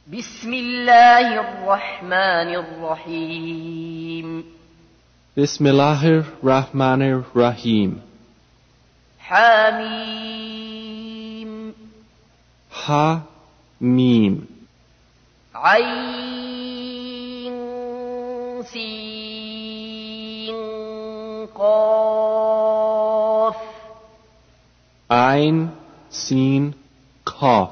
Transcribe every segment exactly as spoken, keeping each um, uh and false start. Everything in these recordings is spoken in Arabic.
بسم الله الرحمن الرحيم Bismillahir Rahmanir Rahim. حميم Ha Mim. عين سين قاف Ein Sin Kaf.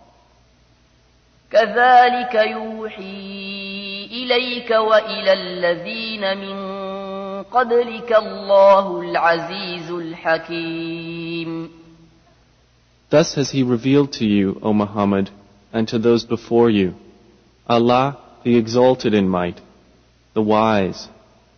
كذلك يوحي إليك وإلى الذين من قبلك الله العزيز الحكيم. Thus has he revealed to you, O Muhammad, and to those before you, Allah, the exalted in might, the wise.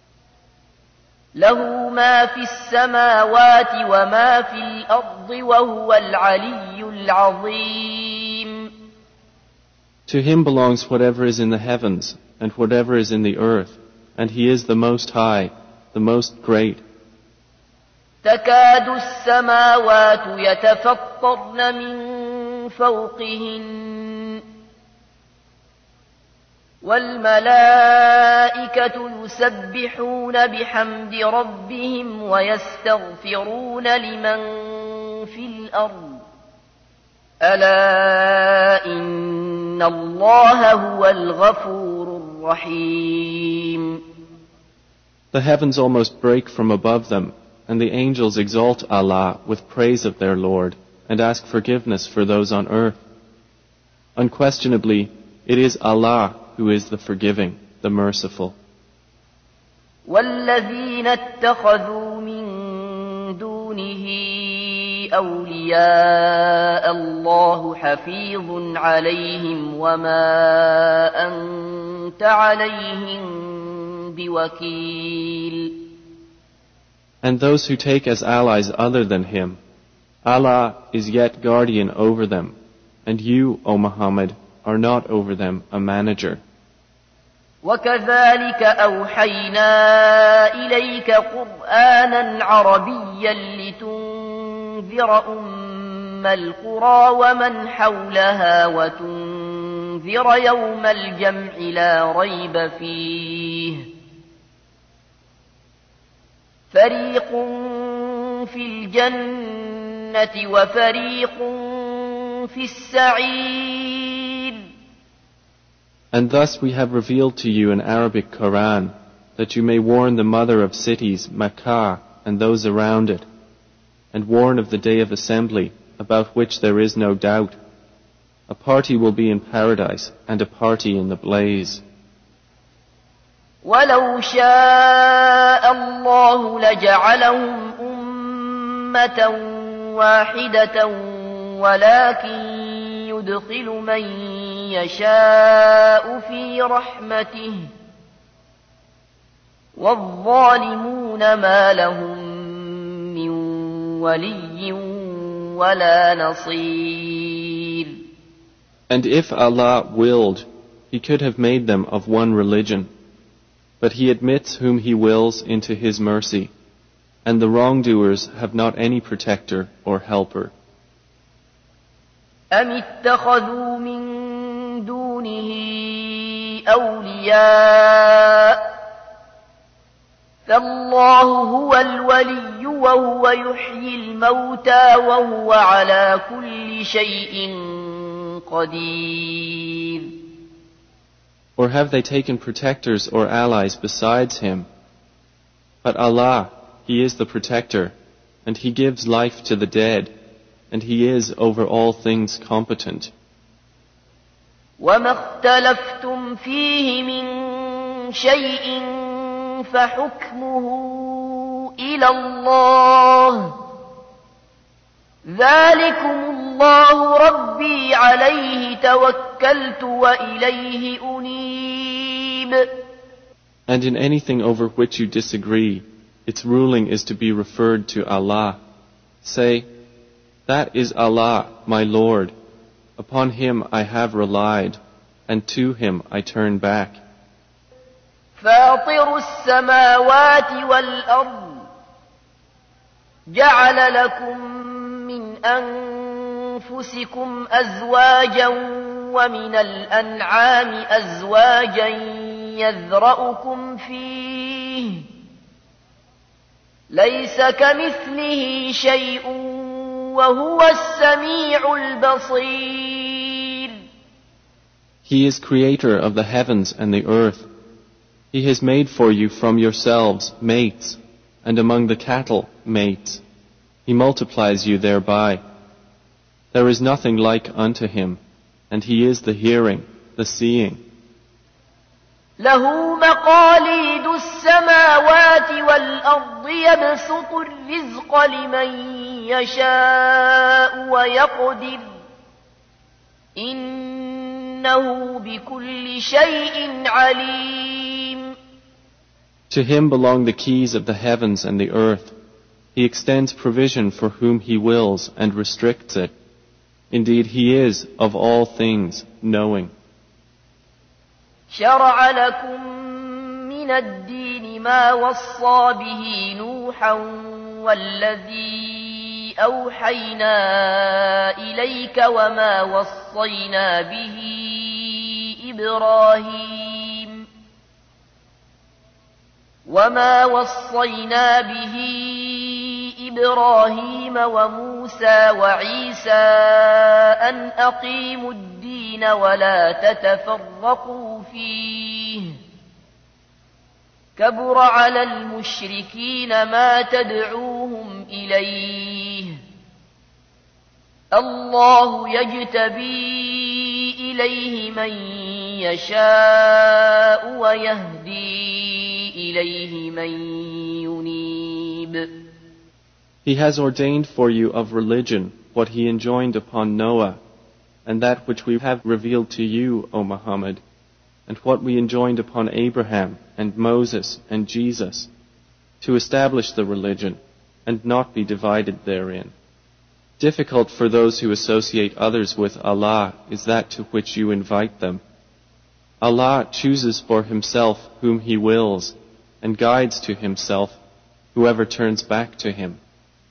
له ما في السماوات وما في الأرض وهو العلي العظيم. To him belongs whatever is in the heavens and whatever is in the earth, and he is the most high, the most great. تكاد السماوات يتفطرن من فوقهن والملائكة يسبحون بحمد ربهم ويستغفرون لمن في الأرض ألا إن الله هو الغفور الرحيم. The heavens almost break from above them, and the angels exalt Allah with praise of their Lord, and ask forgiveness for those on earth. Unquestionably, it is Allah who is the forgiving, the merciful. والذين اتخذوا من دونه أولياء الله حفيظ عليهم وما أنت عليهم بوكيل. And those who take as allies other than him, Allah is yet guardian over them, and you, O Muhammad, are not over them a manager. وكذلك أوحينا إليك قرآنا عربيا لتنذر أم القرى ومن حولها وتنذر يوم الجمع لا ريب فيه فريق في الجنة وفريق في السعير. And thus we have revealed to you an Arabic Quran, that you may warn the mother of cities, Makkah, and those around it, and warn of the day of assembly, about which there is no doubt. A party will be in paradise, and a party in the blaze. ولو شاء الله لجعلهم أمة واحدة ولكن يدخل من يشاء في رحمته والظالمون ما لهم من ولي ولا نصير. And if Allah willed, He could have made them of one religion. But He admits whom He wills into His mercy, and the wrongdoers have not any protector or helper. أم اتخذوا من دونه أولياء فالله هو الولي وهو يحيي الموتى وهو على كل شيء قدير. Or have they taken protectors or allies besides Him? But Allah, He is the protector, and He gives life to the dead, and He is over all things competent. وما اختلفتم فيه من شيء فحكمه إلى الله ذلكم الله ربي عليه توكلت وإليه أنيب. And in anything over which you disagree, its ruling is to be referred to Allah. Say, that is Allah, my Lord. Upon Him I have relied, and to Him I turn back. فاطر السماوات والأرض جعل لكم من أنفسكم أزواجا ومن الأنعام أزواجا يذرأكم فيه ليس كمثله شيء وهو السميع البصير. He is creator of the heavens and the earth. He has made for you from yourselves mates, and among the cattle mates. He multiplies you thereby. There is nothing like unto him, and he is the hearing, the seeing. له مقاليد السماوات والأرض يبسط الرزق لمن يشاء ويقدر إنه بكل شيء عليم. To him belong the keys of the heavens and the earth. He extends provision for whom he wills and restricts it. Indeed, he is of all things knowing. شرع لكم من الدين ما وصى به نوحا والذي أوحينا إليك وما وصينا به إبراهيم وما وصينا به إبراهيم وموسى وعيسى أن أقيموا الدين ولا تتفرقوا فيه كبر على المشركين ما تدعوهم إليه الله يجتبي إليه من يشاء ويهدي إليه من ينيب. He has ordained for you of religion what he enjoined upon Noah, and that which we have revealed to you, O Muhammad, and what we enjoined upon Abraham and Moses and Jesus, to establish the religion and not be divided therein. Difficult for those who associate others with Allah is that to which you invite them. Allah chooses for himself whom he wills and guides to himself whoever turns back to him.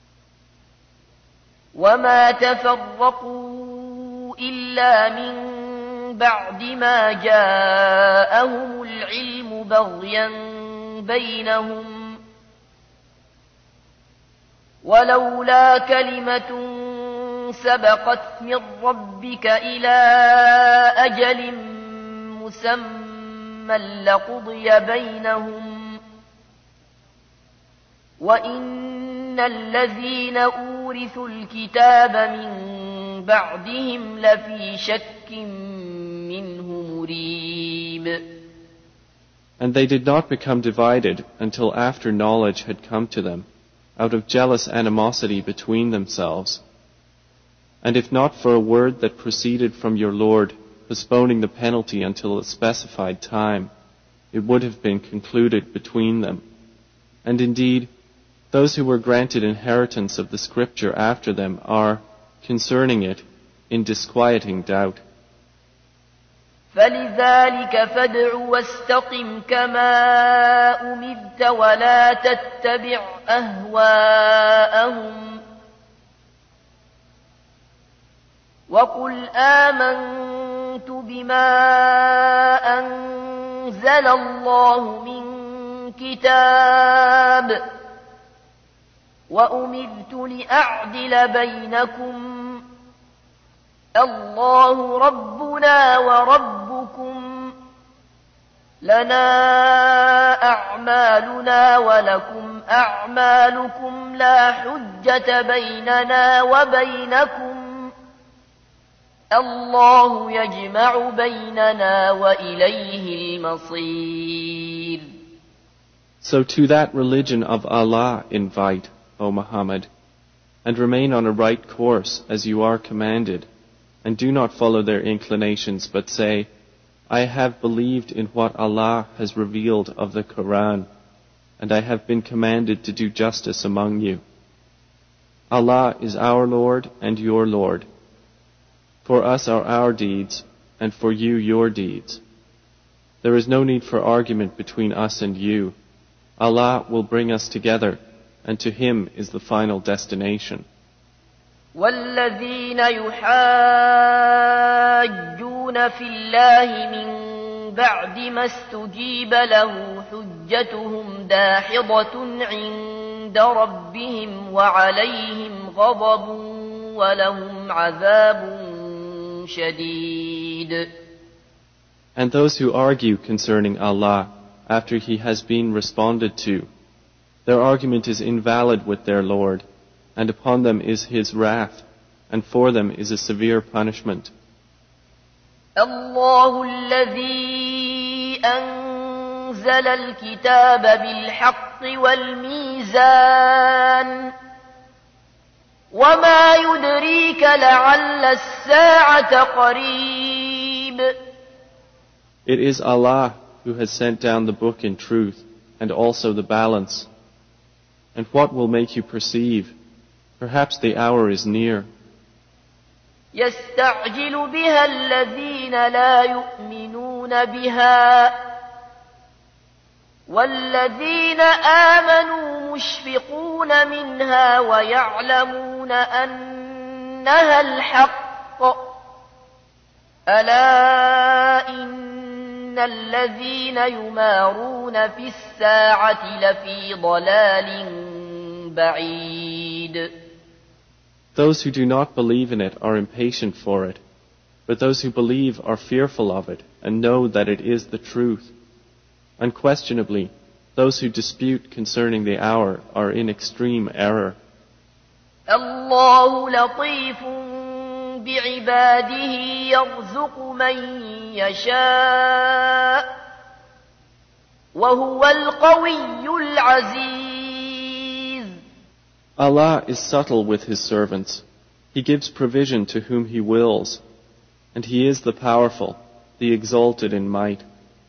وما تفرقوا إلا من بعد ما جاءهم العلم بغيا بينهم ولولا كلمة سبقت من ربك إلى أجل مسمى لقضي بينهم وإن الذين أورثوا الكتاب من بعدهم لفي شك منه مريب. And they did not become divided until after knowledge had come to them, out of jealous animosity between themselves. And if not for a word that proceeded from your Lord, postponing the penalty until a specified time, it would have been concluded between them. And indeed, those who were granted inheritance of the scripture after them are, concerning it, in disquieting doubt. فلذلك فادع واستقم كما أمرت ولا تتبع أهواءهم وقل آمنت بما أنزل الله من كتاب وأمرت لأعدل بينكم الله ربنا وربكم لنا أعمالنا ولكم أعمالكم لا حجة بيننا وبينكم الله يجمع بيننا وإليه المصير. So to that religion of Allah invite, O Muhammad, and remain on a right course as you are commanded, and do not follow their inclinations, but say, I have believed in what Allah has revealed of the Quran, and I have been commanded to do justice among you. Allah is our Lord and your Lord. For us are our deeds, and for you your deeds. There is no need for argument between us and you. Allah will bring us together, and to Him is the final destination. والذين يحاجون في الله من بعد ما استجيب له حجتهم داحضة عند ربهم وعليهم غضب ولهم عذاب شديد. And those who argue concerning Allah after He has been responded to, their argument is invalid with their Lord, and upon them is His wrath, and for them is a severe punishment. الله الذي أنزل الكتاب بالحق والميزان وما يدريك لعل الساعة قريب. It is Allah who has sent down the book in truth and also the balance. And what will make you perceive? Perhaps the hour is near. يستعجل بها الذين لا يؤمنون بها والذين آمنوا مشفقون منها ويعلمون أنها الحق ألا إن الذين يمارون في الساعة لفي ضلال بعيد. Those who do not believe in it are impatient for it, but those who believe are fearful of it and know that it is the truth. Unquestionably, those who dispute concerning the hour are in extreme error. الله لطيف بعباده يرزق من يشاء وهو القوي العزيز. Allah is subtle with His servants. He gives provision to whom He wills, and He is the powerful, the exalted in might.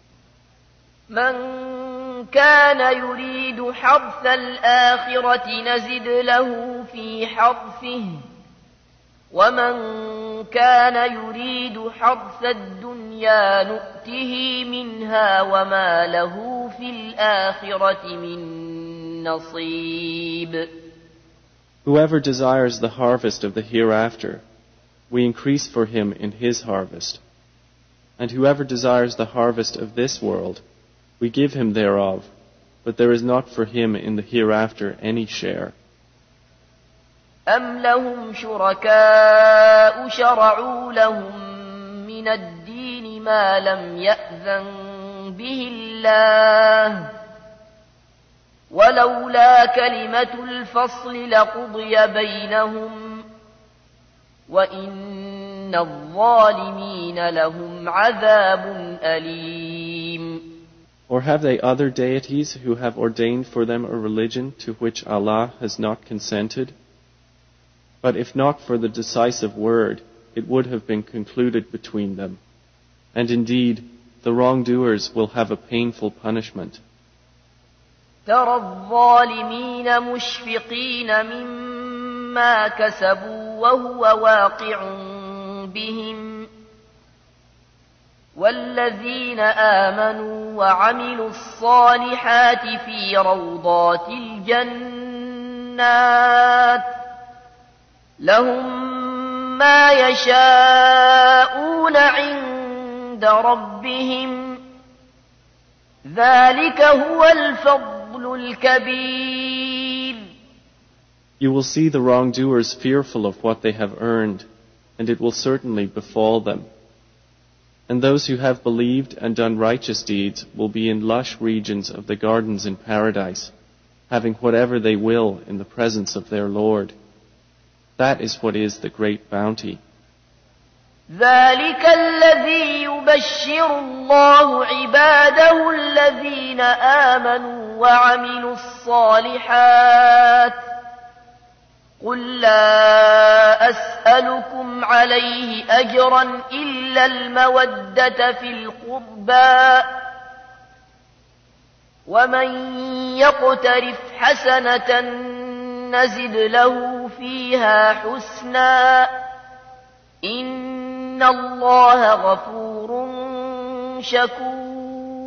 من كان يريد حرث الآخرة نزد له في حرثه ومن كان يريد حرث الدنيا نؤته منها وما له في الآخرة من نصيب. Whoever desires the harvest of the hereafter, we increase for him in his harvest. And whoever desires the harvest of this world, we give him thereof, but there is not for him in the hereafter any share. أم لهم شركاء شرعوا لهم من الدين ما لم يأذن به الله ولولا كلمة الفصل لقضي بينهم وإن الظالمين لهم عذاب أليم. Or have they other deities who have ordained for them a religion to which Allah has not consented? But if not for the decisive word, it would have been concluded between them. And indeed, the wrongdoers will have a painful punishment. ترى الظالمين مشفقين مما كسبوا وهو واقع بهم والذين آمنوا وعملوا الصالحات في روضات الجنات لهم ما يشاءون عند ربهم ذلك هو الفضل الكبير. You will see the wrongdoers fearful of what they have earned, and it will certainly befall them. And those who have believed and done righteous deeds will be in lush regions of the gardens in paradise, having whatever they will in the presence of their Lord. That is what is the great bounty. ذلك الذي يبشر الله عباده الذين آمنوا وعملوا الصالحات قل لا أسألكم عليه أجرا إلا المودة في القربى ومن يقترف حسنة نزد له فيها حسنا إن الله غفور شكور.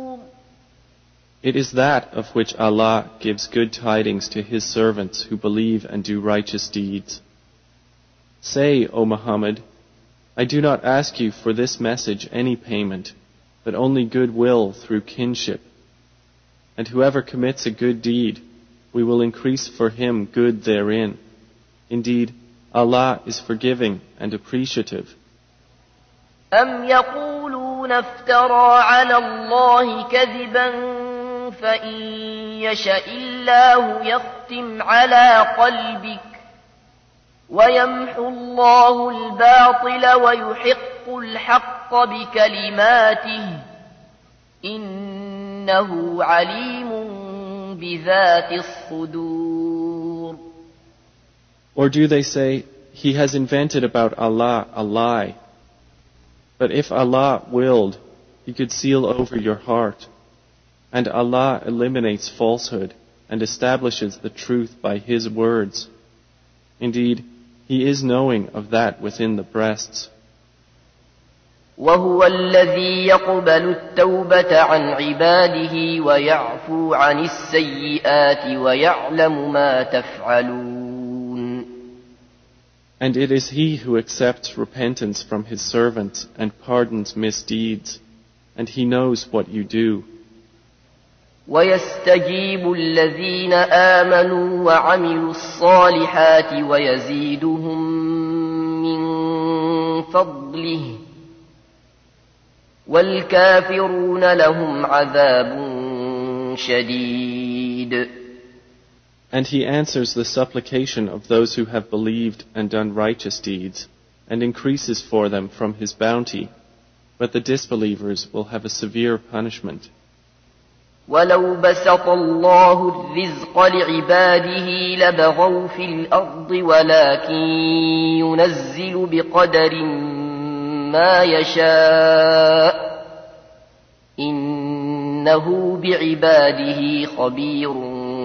It is that of which Allah gives good tidings to His servants who believe and do righteous deeds. Say, O Muhammad, I do not ask you for this message any payment, but only goodwill through kinship. And whoever commits a good deed, we will increase for him good therein. Indeed, Allah is forgiving and appreciative. أم يقولون افترى على الله كذبا فإن يشأ الله يختم على قلبك ويمحو الله الباطل ويحق الحق بكلماته إنه عليم بذات الصدور. Or do they say, he has invented about Allah a lie? But if Allah willed, He could seal over your heart. And Allah eliminates falsehood and establishes the truth by His words. Indeed, He is knowing of that within the breasts. وهو الذي يقبل التوبة عن عباده ويعفو عن السيئات ويعلم ما تفعلون. And it is He who accepts repentance from His servants and pardons misdeeds, and He knows what you do. ويستجيب الذين آمنوا وعملوا الصالحات ويزيدهم من فضله والكافرون لهم عذاب شديد. And He answers the supplication of those who have believed and done righteous deeds, and increases for them from His bounty, but the disbelievers will have a severe punishment. ولو بسط الله الرزق لعباده لبغوا في الأرض ولكن ينزل بقدر ما يشاء إنه بعباده خبير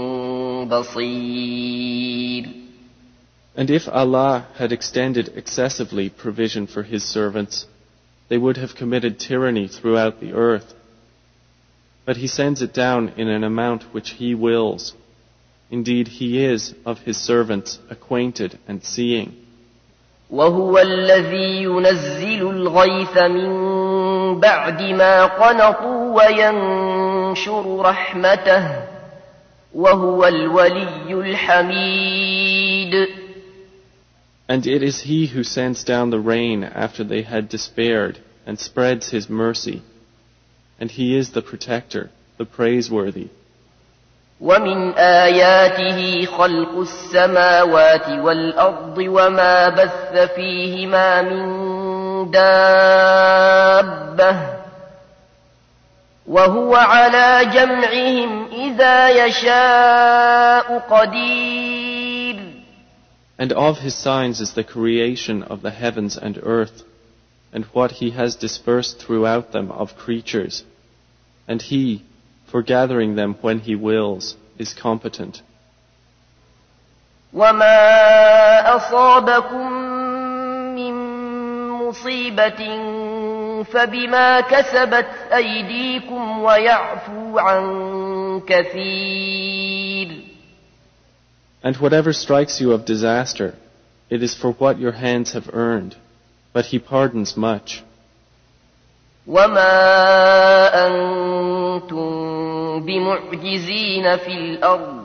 بصير. And if Allah had extended excessively provision for His servants, they would have committed tyranny throughout the earth. But He sends it down in an amount which He wills. Indeed, He is of His servants acquainted and seeing. وهو الذي ينزل الغيث من بعد ما قنطوا وينشر رحمته وهو الولي الحميد. And it is He who sends down the rain after they had despaired and spreads His mercy. And He is the protector, the praiseworthy. ومن آياته خلق السماوات والأرض وما بث فيهما من دابة وهو على جمعهم إذا يشاء قدير. And of His signs is the creation of the heavens and earth, and what He has dispersed throughout them of creatures. And He, for gathering them when He wills, is competent. وما أصابكم من مصيبة فبما كسبت أيديكم ويعفو عن كثير. And whatever strikes you of disaster, it is for what your hands have earned, but He pardons much. وما أنتم بمعجزين في الأرض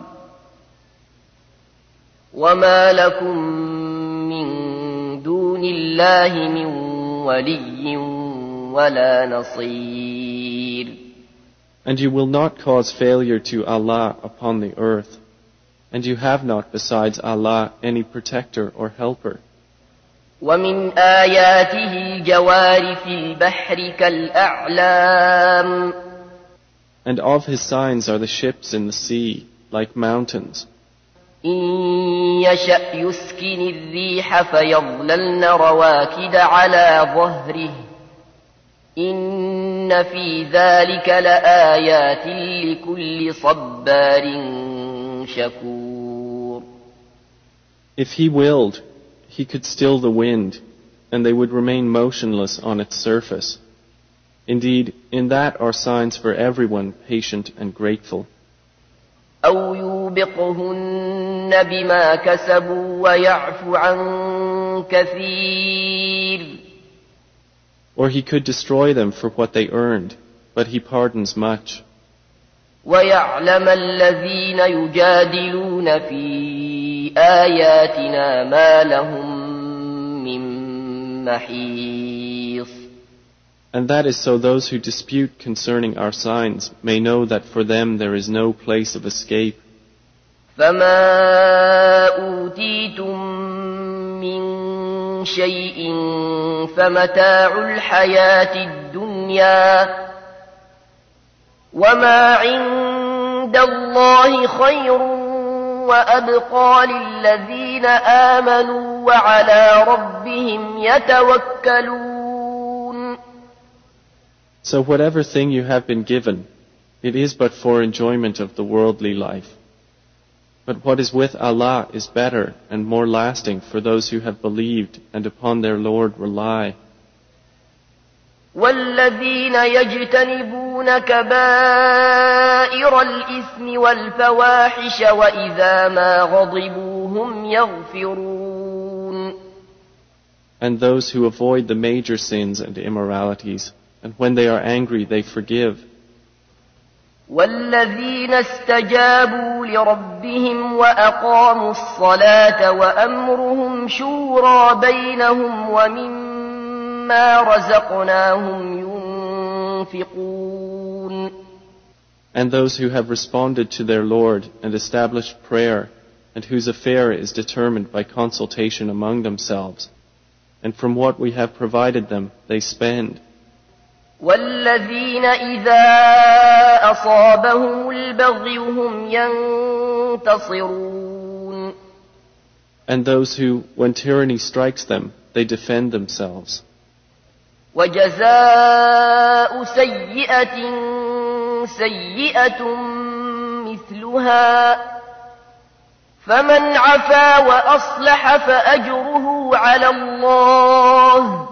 وما لكم من دون الله من ولي ولا نصير. And you will not cause failure to Allah upon the earth, and you have not besides Allah any protector or helper. ومن آياته الجوار في البحر كالأعلام. And of His signs are the ships in the sea, like mountains. إن يشأ يسكن الريح فيظللن رواكد على ظهره إن في ذلك لآيات لكل صبار شكور. If He willed, He could still the wind, and they would remain motionless on its surface. Indeed, in that are signs for everyone patient and grateful. أو يوبقهن بما كسبوا ويعفو عن كثير. Or he could destroy them for what they earned, but he pardons much. ويعلم الذين يجادلون في آياتنا ما لهم من محيص. And that is so those who dispute concerning our signs may know that for them there is no place of escape. فما أوتيتم من شيء فمتاع الحياة الدنيا وما عند الله خير وأبقى للذين آمنوا وعلى ربهم يتوكلون. So whatever thing you have been given, it is but for enjoyment of the worldly life. But what is with Allah is better and more lasting for those who have believed and upon their Lord rely. والذين يجتنبون كبائر الإثم والفواحش وإذا ما غضبوا هم يغفرون. And those who avoid the major sins and immoralities, and when they are angry they forgive. والذين استجابوا لربهم وأقاموا الصلاة وأمرهم شورى بينهم ومما رزقناهم ينفقون. And those who have responded to their Lord and established prayer, and whose affair is determined by consultation among themselves, and from what we have provided them they spend. والذين إذا أصابهم البغي هم ينتصرون. And those who, when tyranny strikes them, they defend themselves. وجزاء سيئة سيئة مثلها فمن عفا وأصلح فأجره على الله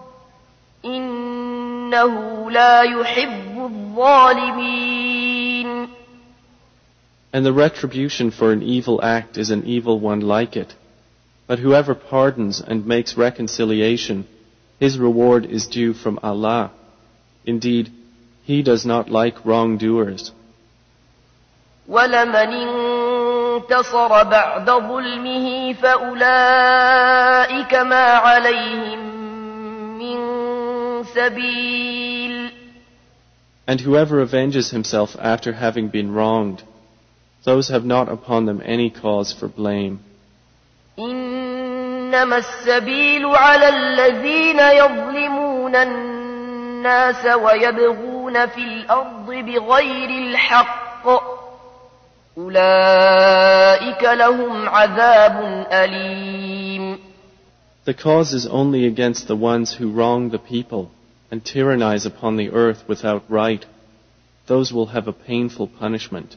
إنه لا يحب الظالمين. And the retribution for an evil act is an evil one like it. But whoever pardons and makes reconciliation, his reward is due from Allah. Indeed, He does not like wrongdoers. وَلَمَنِ انتصر بعد ظلمه فأولئك ما عليهم من سبيل. And whoever avenges himself after having been wronged, those have not upon them any cause for blame. إنما السبيل على الذين يظلمون الناس ويبغون في الأرض بغير الحق أولئك لهم عذاب أليم. The cause is only against the ones who wrong the people and tyrannize upon the earth without right. Those will have a painful punishment.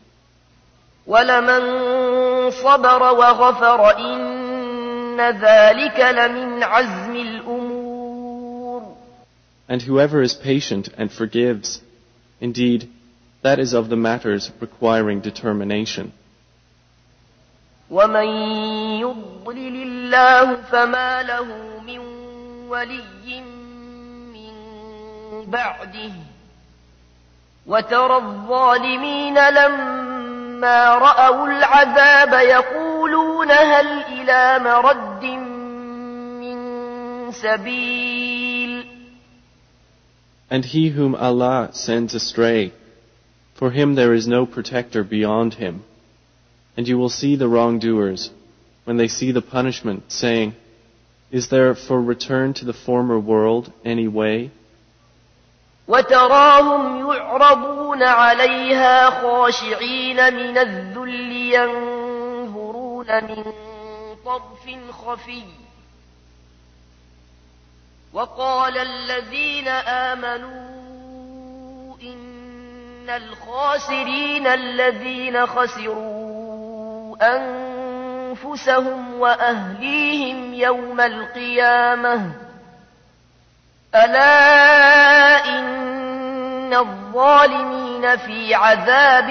وَلَمَنْ صَبَرَ وَغَفَرَ إِنَّ ذَلِكَ لَمِنْ عَزْمِ الْأُمُورِ. And whoever is patient and forgives, indeed, that is of the matters requiring determination. وَمَنْ يُضْلِلِ اللَّهُ فَمَا لَهُ مِنْ وَلِيٍّ مِّنْ بَعْدِهِ وَتَرَى الظَّالِمِينَ لَمَّا رَأَوُا الْعَذَابَ يَقُولُونَ هَلْ إِلَى مَرَدٍّ مِّنْ سَبِيلٍ. And he whom Allah sends astray, for him there is no protector beyond him. And you will see the wrongdoers, when they see the punishment, saying, is there for return to the former world any way? وَتَرَاهُمْ يُعْرَضُونَ عَلَيْهَا خَاشِعِينَ مِنَ الذُّلِّ يَنْظُرُونَ مِنْ طَرْفٍ خَفِيٍّ وَقَالَ الَّذِينَ آمَنُوا إِنَّ الْخَاسِرِينَ الَّذِينَ خَسِرُوا أَنفُسَهُمْ وَأَهْلِيهِمْ يَوْمَ الْقِيَامَةِ أَلَا إِنَّ الظَّالِمِينَ فِي عَذَابٍ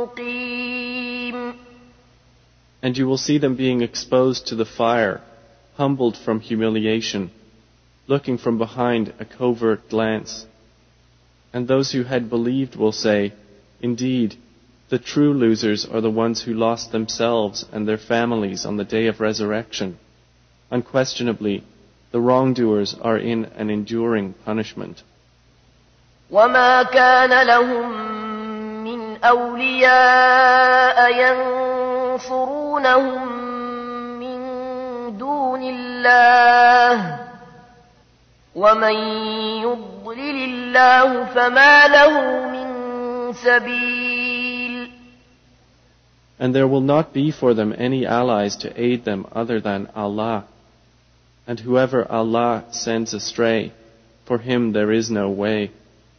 مُقِيمٍ. And you will see them being exposed to the fire, humbled from humiliation, looking from behind a covert glance. And those who had believed will say, indeed, the true losers are the ones who lost themselves and their families on the day of resurrection. Unquestionably, the wrongdoers are in an enduring punishment. وَمَا كَانَ لَهُم مِّنْ أَوْلِيَاءَ يَنصُرُونَهُم مِّن دُونِ اللَّهِ وَمَن يُضْلِلِ اللَّهُ فَمَا لَهُ مِن سَبِيلٍ. And there will not be for them any allies to aid them other than Allah. And whoever Allah sends astray, for him there is no way.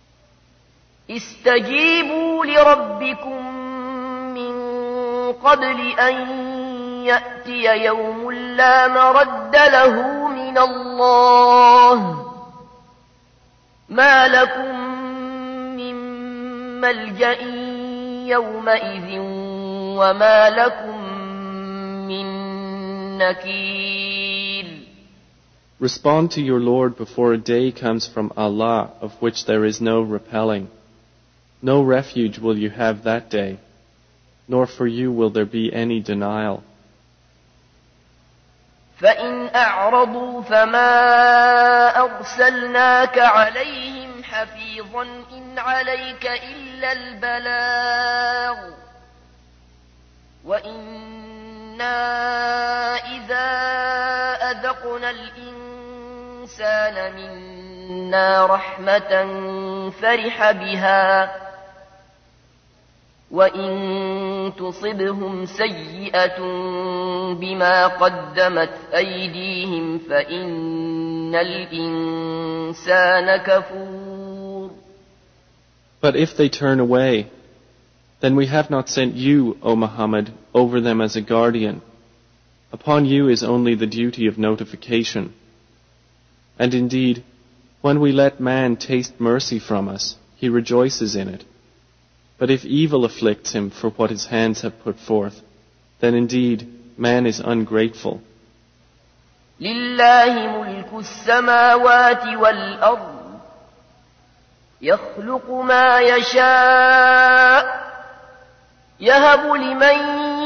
استجيبوا لربكم من قبل أن يأتي يوم لا مرد له من الله ما لكم من ملجأ يومئذ وما لكم من نكير. Respond to your Lord before a day comes from Allah of which there is no repelling. No refuge will you have that day, nor for you will there be any denial. فَإِنْ أَعْرَضُوا فَمَا أَرْسَلْنَاكَ عَلَيْهِمْ حَفِيظًا إِنْ عَلَيْكَ إِلَّا الْبَلَاغُ وَإِنَّا إِذَا أَذَقْنَا الْإِنسَانَ مِنَّا رَحْمَةً فَرِحَ بِهَا وَإِن تُصِبْهُمْ سَيِّئَةٌ بِمَا قَدَّمَتْ أَيْدِيهِمْ فَإِنَّ الْإِنسَانَ كَفُورٌ. But if they turn away, then we have not sent you, O Muhammad, over them as a guardian. Upon you is only the duty of notification. And indeed, when we let man taste mercy from us, he rejoices in it. But if evil afflicts him for what his hands have put forth, then indeed man is ungrateful. لله ملك السماوات والأرض يخلق ما يشاء يهب لمن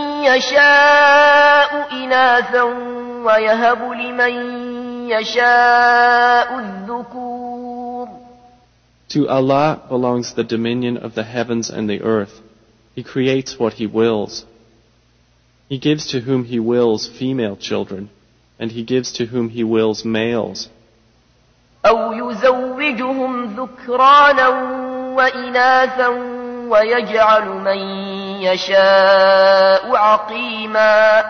يشاء إناثا ويهب لمن يشاء الذكور. To Allah belongs the dominion of the heavens and the earth. He creates what He wills. He gives to whom He wills female children, and He gives to whom He wills males. أو يزوجهم ذكرانا وإناثا ويجعل من يشاء عقيما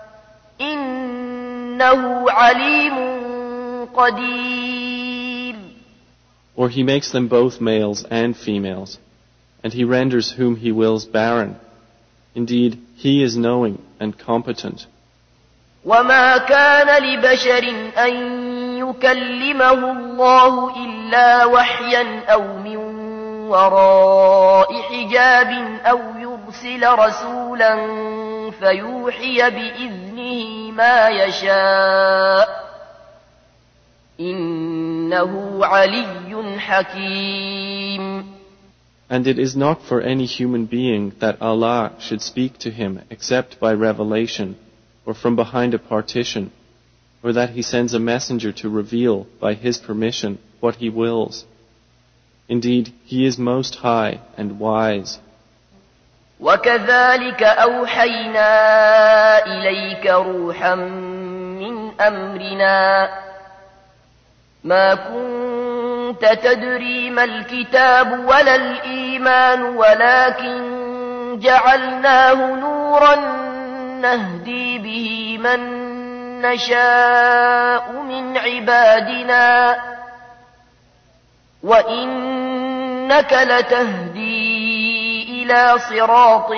إنه عليم قدير. Or He makes them both males and females, and He renders whom He wills barren. Indeed, He is knowing and competent. وما كان لبشر أن يكلمه الله إلا وحيا أو من وراء حجاب أو يرسل رسولا فيوحي بإذنه ما يشاء إنه علي حكيم. And it is not for any human being that Allah should speak to him except by revelation, or from behind a partition, or that He sends a messenger to reveal, by His permission, what He wills. Indeed, He is most high and wise. وَكَذَلِكَ أَوْحَيْنَا إِلَيْكَ رُوحًا مِّنْ أَمْرِنَا مَا كُنْتَ تَدْرِي مَا الْكِتَابُ وَلَا الْإِيمَانُ وَلَكِنْ جَعَلْنَاهُ نُورًا نهدي به من نشاء من عبادنا وإنك لتهدي إلى صراط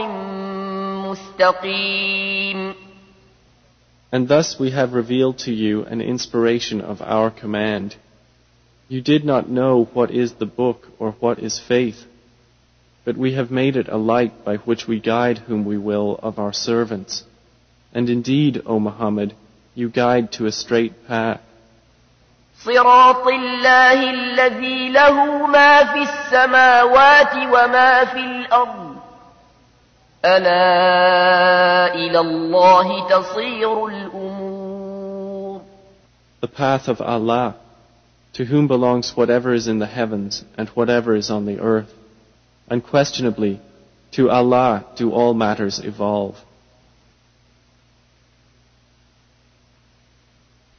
مستقيم. And thus we have revealed to you an inspiration of our command. You did not know what is the book or what is faith, but we have made it a light by which we guide whom we will of our servants. And indeed, O Muhammad, you guide to a straight path. صراط الله الذي له ما في السماوات وما في الأرض ألا إلى الله تصير الأمور. The path of Allah, to whom belongs whatever is in the heavens and whatever is on the earth. Unquestionably, to Allah do all matters evolve.